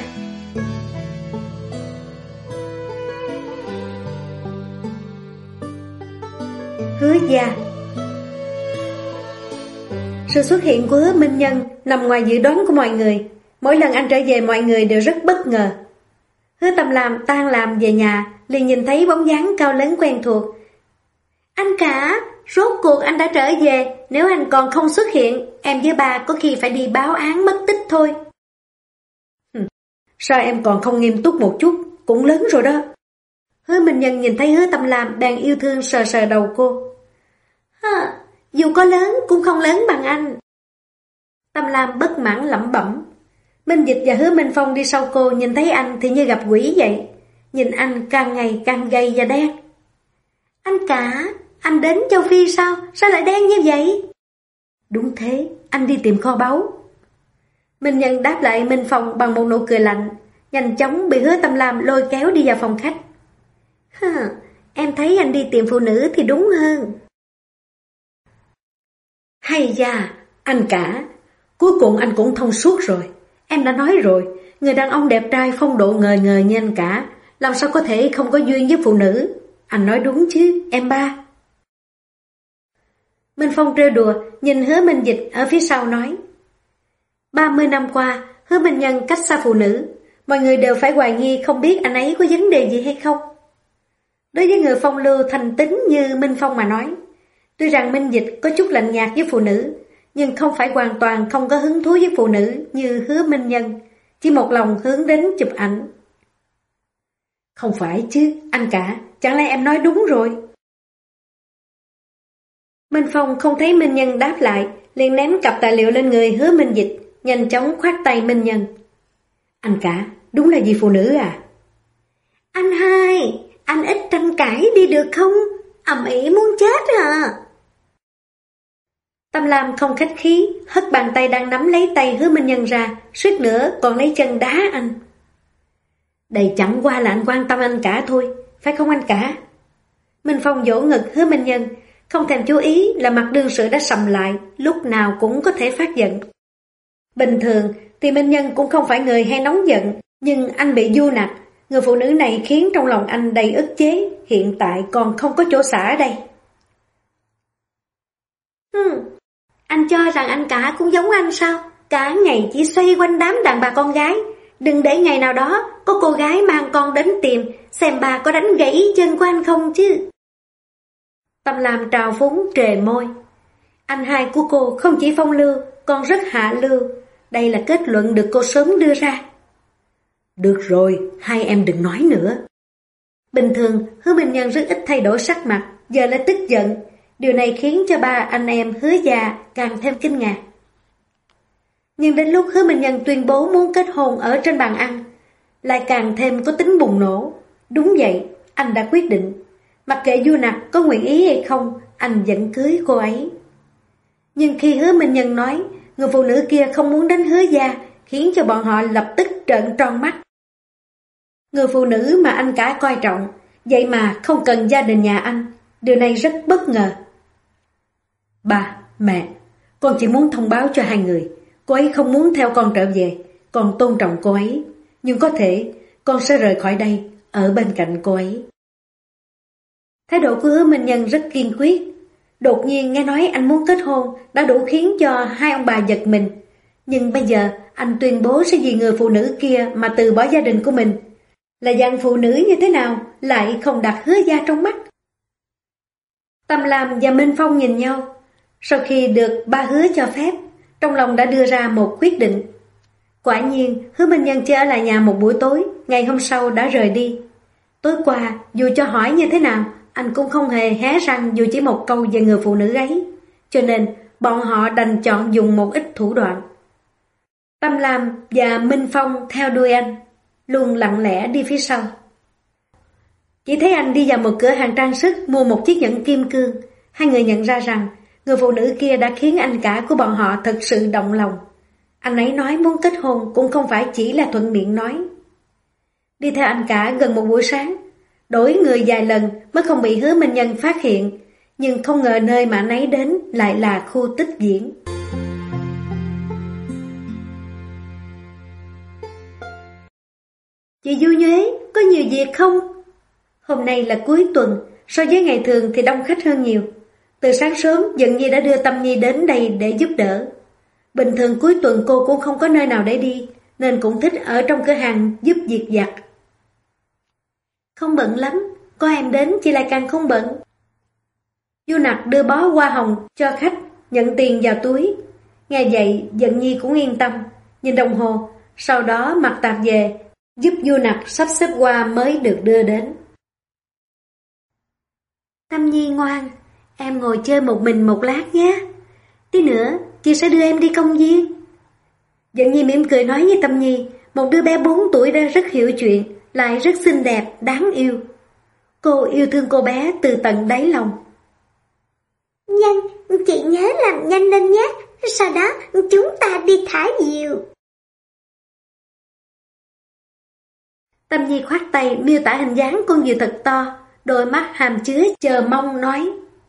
Hứa Gia. Sự xuất hiện của Hứa Minh Nhân nằm ngoài dự đoán của mọi người. Mỗi lần anh trở về mọi người đều rất bất ngờ. Hứa Tâm Lam tan làm về nhà, liền nhìn thấy bóng dáng cao lớn quen thuộc. Anh cả, rốt cuộc anh đã trở về, nếu anh còn không xuất hiện, em với ba có khi phải đi báo án mất tích thôi. Sao em còn không nghiêm túc một chút, cũng lớn rồi đó. Hứa Minh Nhân nhìn thấy Hứa Tâm Lam đang yêu thương sờ sờ đầu cô. Dù có lớn cũng không lớn bằng anh. Tâm Lam bất mãn lẩm bẩm. Minh Dịch và Hứa Minh Phong đi sau cô nhìn thấy anh thì như gặp quỷ vậy. Nhìn anh càng ngày càng gầy và đen. Anh cả, anh đến châu Phi sao? Sao lại đen như vậy? Đúng thế, anh đi tìm kho báu. Minh Nhân đáp lại Minh Phong bằng một nụ cười lạnh, nhanh chóng bị Hứa Tâm Lam lôi kéo đi vào phòng khách. Em thấy anh đi tìm phụ nữ thì đúng hơn. Hay da, anh cả, cuối cùng anh cũng thông suốt rồi. Em đã nói rồi, người đàn ông đẹp trai phong độ ngời ngời như anh cả, làm sao có thể không có duyên với phụ nữ. Anh nói đúng chứ, em ba. Minh Phong trêu đùa, nhìn Hứa Minh Dịch ở phía sau nói. 30 năm qua, Hứa Minh Nhân cách xa phụ nữ, mọi người đều phải hoài nghi không biết anh ấy có vấn đề gì hay không. Đối với người phong lưu thành tính như Minh Phong mà nói, tuy rằng Minh Dịch có chút lạnh nhạt với phụ nữ, nhưng không phải hoàn toàn không có hứng thú với phụ nữ như Hứa Minh Nhân, chỉ một lòng hướng đến chụp ảnh. Không phải chứ, anh cả, chẳng lẽ em nói đúng rồi? Minh Phong không thấy Minh Nhân đáp lại, liền ném cặp tài liệu lên người Hứa Minh Dịch, nhanh chóng khoát tay Minh Nhân. Anh cả, đúng là vì phụ nữ à? Anh hai, anh ít tranh cãi đi được không? Ầm ĩ muốn chết à? Tâm Lam không khách khí, hất bàn tay đang nắm lấy tay Hứa Minh Nhân ra, suýt nữa còn lấy chân đá anh. Đây chẳng qua là anh quan tâm anh cả thôi, phải không anh cả? Minh Phong vỗ ngực Hứa Minh Nhân, không thèm chú ý là mặt đương sự đã sầm lại, lúc nào cũng có thể phát giận. Bình thường thì Minh Nhân cũng không phải người hay nóng giận, nhưng anh bị du nặc, người phụ nữ này khiến trong lòng anh đầy ức chế, hiện tại còn không có chỗ xả ở đây. Anh cho rằng anh cả cũng giống anh sao? Cả ngày chỉ xoay quanh đám đàn bà con gái. Đừng để ngày nào đó có cô gái mang con đến tìm, xem bà có đánh gãy chân của anh không chứ. Tâm Lam trào phúng trề môi. Anh hai của cô không chỉ phong lưu, còn rất hạ lưu. Đây là kết luận được cô sớm đưa ra. Được rồi, hai em đừng nói nữa. Bình thường, Hứa Minh Nhân rất ít thay đổi sắc mặt, giờ lại tức giận. Điều này khiến cho ba anh em Hứa gia càng thêm kinh ngạc. Nhưng đến lúc Hứa Minh Nhân tuyên bố muốn kết hôn ở trên bàn ăn, lại càng thêm có tính bùng nổ. Đúng vậy, anh đã quyết định. Mặc kệ du nặc có nguyện ý hay không, anh vẫn cưới cô ấy. Nhưng khi Hứa Minh Nhân nói người phụ nữ kia không muốn đến Hứa gia, khiến cho bọn họ lập tức trợn tròn mắt. Người phụ nữ mà anh cả coi trọng, vậy mà không cần gia đình nhà anh, điều này rất bất ngờ. Ba, mẹ, con chỉ muốn thông báo cho hai người, cô ấy không muốn theo con trở về, con tôn trọng cô ấy, nhưng có thể con sẽ rời khỏi đây, ở bên cạnh cô ấy. Thái độ của Hứa Minh Nhân rất kiên quyết. Đột nhiên nghe nói anh muốn kết hôn đã đủ khiến cho hai ông bà giật mình. Nhưng bây giờ anh tuyên bố sẽ vì người phụ nữ kia mà từ bỏ gia đình của mình. Là dạng phụ nữ như thế nào lại không đặt Hứa gia trong mắt? Tâm Lam và Minh Phong nhìn nhau. Sau khi được ba Hứa cho phép, trong lòng đã đưa ra một quyết định. Quả nhiên Hứa Minh Nhân chỉ ở lại nhà một buổi tối, ngày hôm sau đã rời đi. Tối qua dù cho hỏi như thế nào, anh cũng không hề hé răng dù chỉ một câu về người phụ nữ ấy. Cho nên bọn họ đành chọn dùng một ít thủ đoạn. Tâm Lam và Minh Phong theo đuôi anh, luôn lặng lẽ đi phía sau. Chỉ thấy anh đi vào một cửa hàng trang sức mua một chiếc nhẫn kim cương. Hai người nhận ra rằng người phụ nữ kia đã khiến anh cả của bọn họ thật sự động lòng. Anh ấy nói muốn kết hôn cũng không phải chỉ là thuận miệng nói. Đi theo anh cả gần một buổi sáng, đổi người vài lần mới không bị Hứa Minh Nhân phát hiện, nhưng không ngờ nơi mà anh ấy đến lại là khu Tích Viễn. Chị Du Nhuế, có nhiều việc không? Hôm nay là cuối tuần, so với ngày thường thì đông khách hơn nhiều. Từ sáng sớm, Dận Nhi đã đưa Tâm Nhi đến đây để giúp đỡ. Bình thường cuối tuần cô cũng không có nơi nào để đi, nên cũng thích ở trong cửa hàng giúp việc vặt. Không bận lắm, có em đến chị lại càng không bận. Du Nặc đưa bó hoa hồng cho khách, nhận tiền vào túi. Nghe vậy, Dận Nhi cũng yên tâm, nhìn đồng hồ, sau đó mặc tạp về, giúp Du Nặc sắp xếp hoa mới được đưa đến. Tâm Nhi ngoan, em ngồi chơi một mình một lát nhé. Tí nữa, chị sẽ đưa em đi công viên. Dận Nhi mỉm cười nói với Tâm Nhi, một đứa bé 4 tuổi đã rất hiểu chuyện, lại rất xinh đẹp, đáng yêu. Cô yêu thương cô bé từ tận đáy lòng. Nhanh, chị nhớ làm nhanh lên nhé, sau đó chúng ta đi thả diều. Tâm Nhi khoát tay miêu tả hình dáng con diều thật to, đôi mắt hàm chứa chờ mong nói.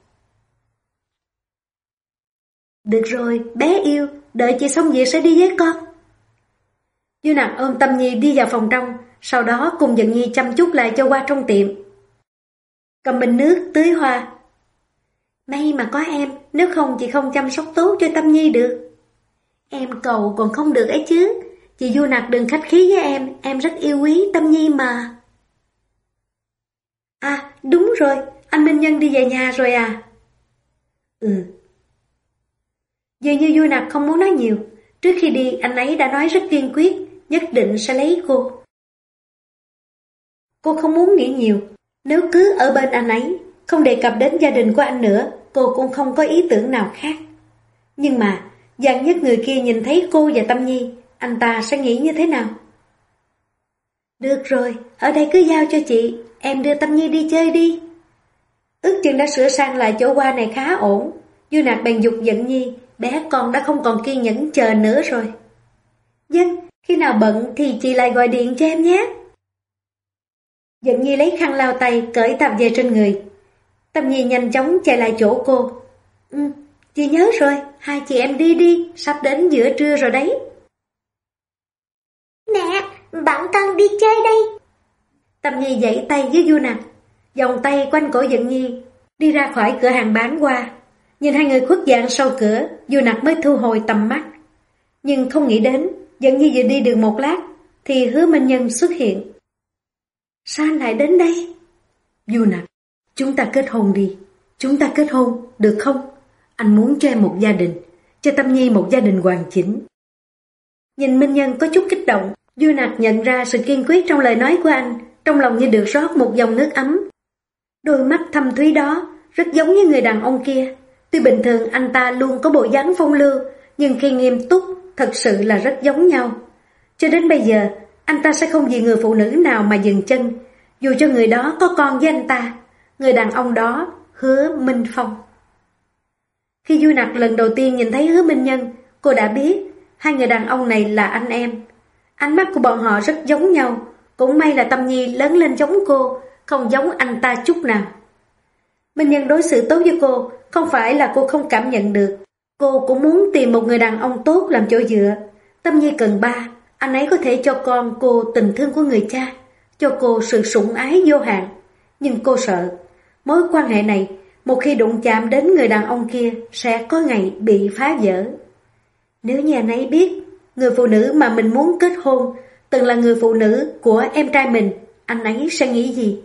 Được rồi, bé yêu, đợi chị xong việc sẽ đi với con. Du Nặc ôm Tâm Nhi đi vào phòng trong, sau đó cùng Dận Nhi chăm chút lại cho hoa trong tiệm. Cầm bình nước tưới hoa. May mà có em, nếu không chị không chăm sóc tốt cho Tâm Nhi được. Em cầu còn không được ấy chứ. Chị Du Nặc đừng khách khí với em rất yêu quý Tâm Nhi mà. À, đúng rồi, anh Minh Nhân đi về nhà rồi à? Ừ. Dường như Du Nặc không muốn nói nhiều. Trước khi đi, anh ấy đã nói rất kiên quyết, nhất định sẽ lấy cô. Cô không muốn nghĩ nhiều. Nếu cứ ở bên anh ấy, không đề cập đến gia đình của anh nữa, cô cũng không có ý tưởng nào khác. Nhưng mà, vạn nhất người kia nhìn thấy cô và Tâm Nhi, anh ta sẽ nghĩ như thế nào? Được rồi, ở đây cứ giao cho chị, em đưa Tâm Nhi đi chơi đi. Ước chừng đã sửa sang lại chỗ hoa này khá ổn. Du Nặc bèn dục Dận Nhi, bé con đã không còn kiên nhẫn chờ nữa rồi. Vâng, khi nào bận thì chị lại gọi điện cho em nhé. Dận Nhi lấy khăn lau tay, cởi tạp dề trên người. Tâm Nhi nhanh chóng chạy lại chỗ cô. Chị nhớ rồi, hai chị em đi đi, sắp đến giữa trưa rồi đấy. Mẹ, bọn con đi chơi đây. Tâm Nhi giãy tay với Du Nặc, vòng tay quanh cổ Dận Nhi, đi ra khỏi cửa hàng bán hoa. Nhìn hai người khuất dạng sau cửa, Du Nặc mới thu hồi tầm mắt. Nhưng không nghĩ đến, Dận Nhi vừa đi được một lát, thì Hứa Minh Nhân xuất hiện. Sao anh lại đến đây? Du Nặc, chúng ta kết hôn đi. Chúng ta kết hôn, được không? Anh muốn cho em một gia đình, cho Tâm Nhi một gia đình hoàn chỉnh. Nhìn Minh Nhân có chút kích động, Du Nặc nhận ra sự kiên quyết trong lời nói của anh, trong lòng như được rót một dòng nước ấm. Đôi mắt thâm thúy đó, rất giống như người đàn ông kia. Tuy bình thường anh ta luôn có bộ dáng phong lưu, nhưng khi nghiêm túc, thật sự là rất giống nhau. Cho đến bây giờ, anh ta sẽ không vì người phụ nữ nào mà dừng chân, dù cho người đó có con với anh ta. Người đàn ông đó, Hứa Minh Phong. Khi Du Nặc lần đầu tiên nhìn thấy Hứa Minh Nhân, cô đã biết hai người đàn ông này là anh em. Ánh mắt của bọn họ rất giống nhau. Cũng may là Tâm Nhi lớn lên giống cô, không giống anh ta chút nào. Minh Nhân đối xử tốt với cô, không phải là cô không cảm nhận được. Cô cũng muốn tìm một người đàn ông tốt làm chỗ dựa. Tâm Nhi cần ba, anh ấy có thể cho con cô tình thương của người cha, cho cô sự sủng ái vô hạn. Nhưng cô sợ, mối quan hệ này, một khi đụng chạm đến người đàn ông kia, sẽ có ngày bị phá vỡ. Nếu như anh ấy biết, người phụ nữ mà mình muốn kết hôn từng là người phụ nữ của em trai mình, anh ấy sẽ nghĩ gì?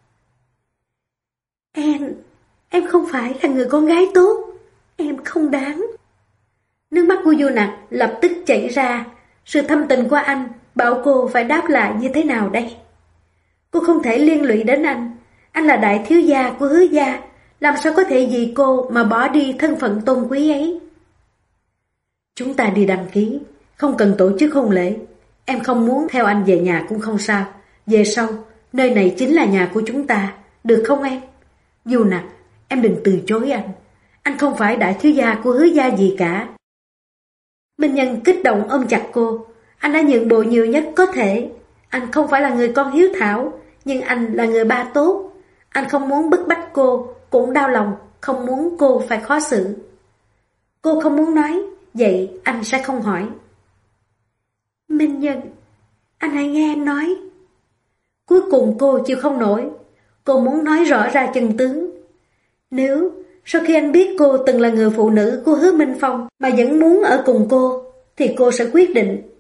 Em không phải là người con gái tốt, em không đáng. Nước mắt của Du Nặc lập tức chảy ra. Sự thâm tình của anh bảo cô phải đáp lại như thế nào đây? Cô không thể liên lụy đến anh là đại thiếu gia của Hứa gia, làm sao có thể vì cô mà bỏ đi thân phận tôn quý ấy? Chúng ta đi đăng ký, không cần tổ chức hôn lễ. Em không muốn theo anh về nhà cũng không sao. Về sau, nơi này chính là nhà của chúng ta, được không em? Du Nặc, em đừng từ chối anh. Anh không phải đại thiếu gia của Hứa gia gì cả. Minh Nhân kích động ôm chặt cô. Anh đã nhượng bộ nhiều nhất có thể. Anh không phải là người con hiếu thảo, nhưng anh là người ba tốt. Anh không muốn bức bách cô, cũng đau lòng, không muốn cô phải khó xử. Cô không muốn nói, vậy anh sẽ không hỏi. Minh Nhân, anh hãy nghe em nói. Cuối cùng cô chịu không nổi. Cô muốn nói rõ ra chân tướng. Nếu sau khi anh biết cô từng là người phụ nữ của Hứa Minh Phong mà vẫn muốn ở cùng cô, thì cô sẽ quyết định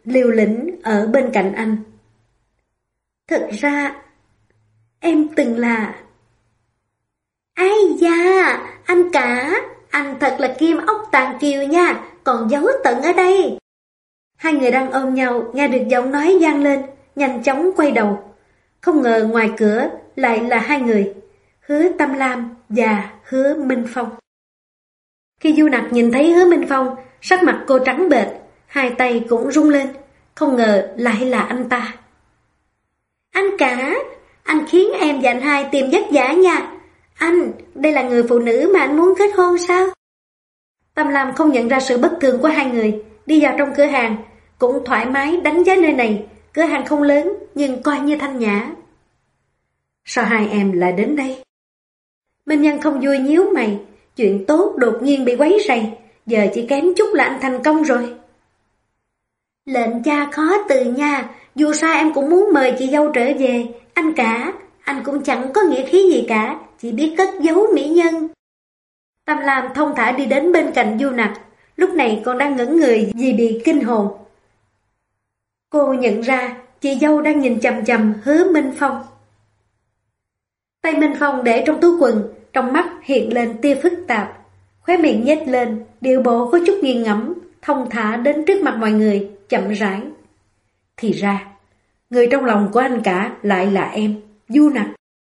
liều lĩnh ở bên cạnh anh. Thực ra, em từng là... Ai da, anh cả, anh thật là kim ốc tàng kiều nha, còn giấu tận ở đây. Hai người đang ôm nhau, nghe được giọng nói vang lên, nhanh chóng quay đầu. Không ngờ ngoài cửa lại là hai người, Hứa Tâm Lam và Hứa Minh Phong. Khi Du Nặc nhìn thấy Hứa Minh Phong, sắc mặt cô trắng bệch, hai tay cũng run lên, không ngờ lại là anh ta. Anh cả, anh khiến em và anh hai tìm vất vả nha. Anh, đây là người phụ nữ mà anh muốn kết hôn sao? Tâm Lam không nhận ra sự bất thường của hai người, đi vào trong cửa hàng, cũng thoải mái đánh giá nơi này. Cửa hàng không lớn, nhưng coi như thanh nhã. Sao hai em lại đến đây? Minh Nhân không vui nhíu mày, chuyện tốt đột nhiên bị quấy rầy, giờ chỉ kém chút là anh thành công rồi. Lệnh cha khó từ nha, dù sao em cũng muốn mời chị dâu trở về. Anh cả, anh cũng chẳng có nghĩa khí gì cả, chỉ biết cất giấu mỹ nhân. Tâm Lam thông thả đi đến bên cạnh Du Nặc, lúc này còn đang ngẩn người vì bị kinh hồn. Cô nhận ra chị dâu đang nhìn chằm chằm Hứa Minh Phong. Tay Minh Phong để trong túi quần, trong mắt hiện lên tia phức tạp, khóe miệng nhếch lên, điệu bộ có chút nghiêng ngẫm, thông thả đến trước mặt mọi người, chậm rãi. Thì ra, người trong lòng của anh cả lại là em, Du Nặc.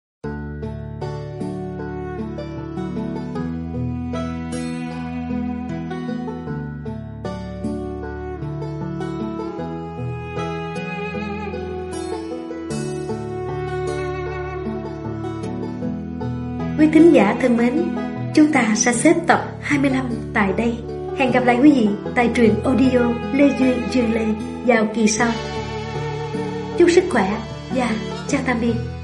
Quý thính giả thân mến, chúng ta sẽ xếp tập 25 tại đây. Hẹn gặp lại quý vị tại truyện audio Lê Duyên Dương Lê vào kỳ sau. Chúc sức khỏe và chào tạm biệt.